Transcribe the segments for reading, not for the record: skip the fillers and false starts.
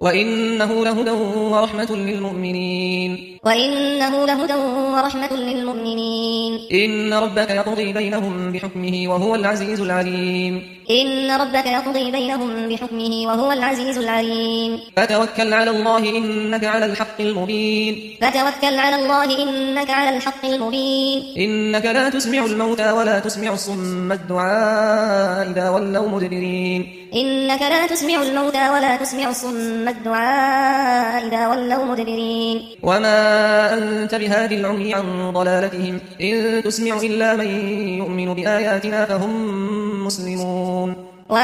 وإنه لهدى ورحمة للمؤمنين. إن ربك يقضي بينهم بحكمه وهو العزيز العليم. فتوكل على الله إنك على الحق المبين. إنك لا تسمع الموتى ولا تسمع الصم الدعاء إذا ولوا مدبرين. وما أنت بهاد العمي عن ضلالتهم إن تسمع إلا من يؤمن بآياتنا فهم مسلمون.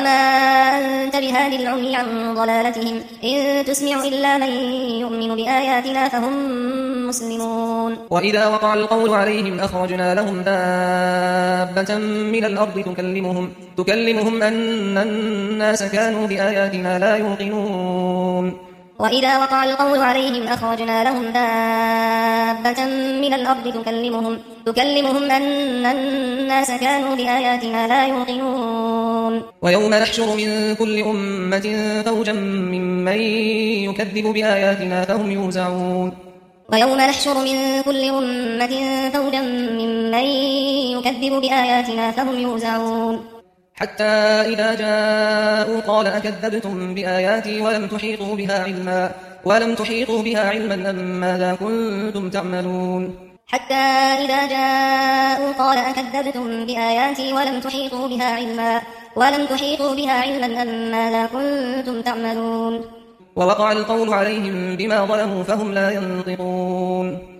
وإذا وقع القول عليهم أخرجنا لهم دابة من الأرض تكلمهم أن الناس كانوا بآياتنا لا يوقنون. ويوم نحشر من كل أمة فوجا ممن يكذب بآياتنا فهم يوزعون. حتى إذا جاءوا قال أكذبتم بآياتي ولم تحيطوا بها علما أم ماذا كنتم تعملون. ووقع القول عليهم بما ظلموا فهم لا ينطقون.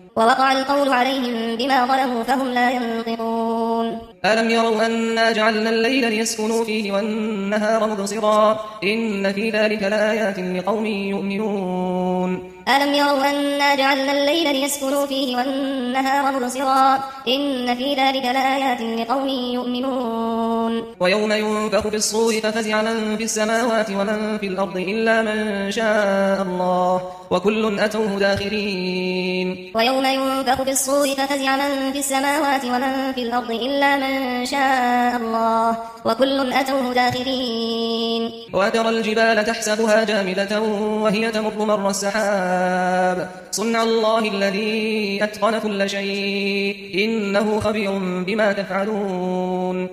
ألم يروا أنا جعلنا الليل ليسكنوا فيه والنهار مبصرا إن في ذلك لآيات لقوم يؤمنون. ويوم ينفخ في الصور ففزع من في السماوات ومن في الأرض إلا من شاء الله وكل أتوه داخرين. وترى الجبال تحسبها جامدة وهي تمر مر السحاب صنع الله الذي أتقن كل شيء إنه خبير بما تفعلون.